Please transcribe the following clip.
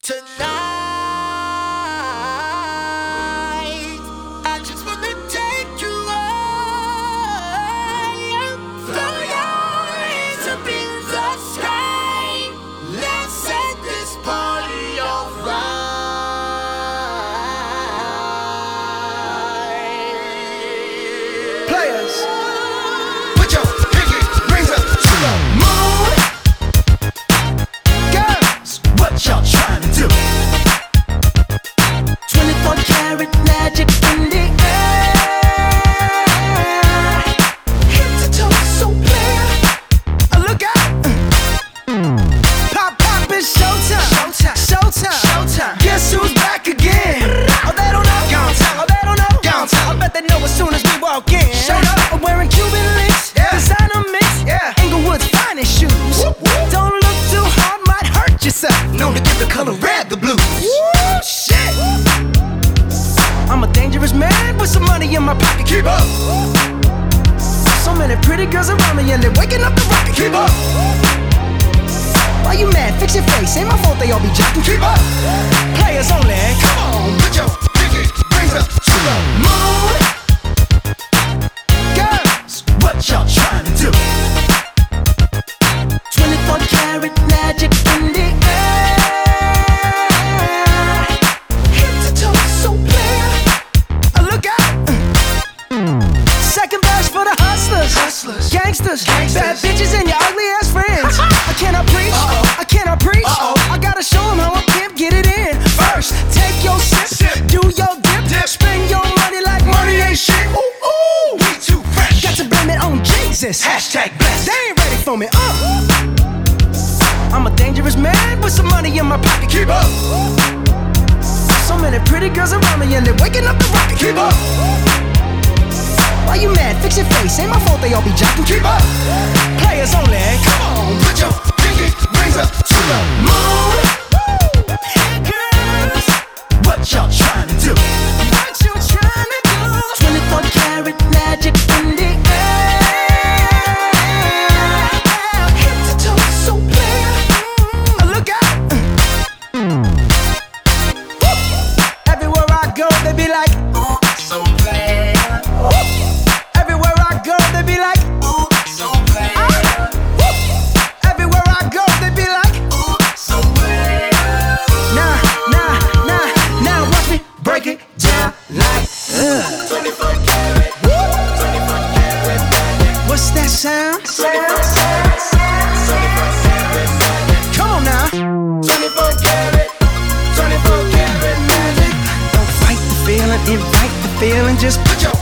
Tonight, I just wanna take you high. Throw your hands up in the sky. Let's set this party alright. Players, put your pinky rings up to the moon. Girls, what y'all trying to do? 24 karat magic in the air. Head to toe, so clear. Look out! Pop, pop, it's showtime. Showtime, showtime, showtime. Guess who's back again? Oh, they don't know. Gone time. Oh, they don't know. Gone time. I bet they know as soon as we walk in. Showed up. I'm wearing Cuban links. Yeah. Designer mix. Yeah. Inglewood's finest shoes. Whoop, whoop. Don't look too hard, might hurt yourself. Known to give the color red the blues. Woo, shit. I'm a dangerous man with some money in my pocket. Keep up. So many pretty girls around me and they're waking up the rocket. Keep up. Why you mad? Fix your face. Ain't my fault they all be jocking. Keep up. Players only. Come on, put your pinky rings up to the moon. Girls, what y'all trying to do? 24 karat magic in the air. Head to toe, so clear. Look out! Second verse for the hustlers, gangsters, bad bitches and your ugly ass friends. I cannot preach, I cannot preach. I gotta show 'em how a pimp get it in. First, take your sip, do your dip, spend your money like money ain't shit. Ooh, ooh, we too fresh. Got to blame it on Jesus. Hashtag blessed. They ain't ready for me. I'm a dangerous man with some money in my pocket. Keep up. So many pretty girls around me and they're waking up the rocket. Keep up. Why you mad? Fix your face. Ain't my fault they all be jocking. Keep up. Players only. Come on, put your pinky rings up to the moon. Girls, what y'all trying to do? What you trying to do? 24 karat magic in the air. Head to toe, so clear. Look out! Everywhere I go, they be like, Ooh, so bad. everywhere I go, they be like, Ooh, so bad. everywhere I go, they be like, Ooh, so bad. now, watch me break it down like, 24 karat. 24 karat magic. what's that sound? 24 karat magic. Come on now. 24 karat. 24 karat magic. Don't fight the feeling, invite the feeling, just put your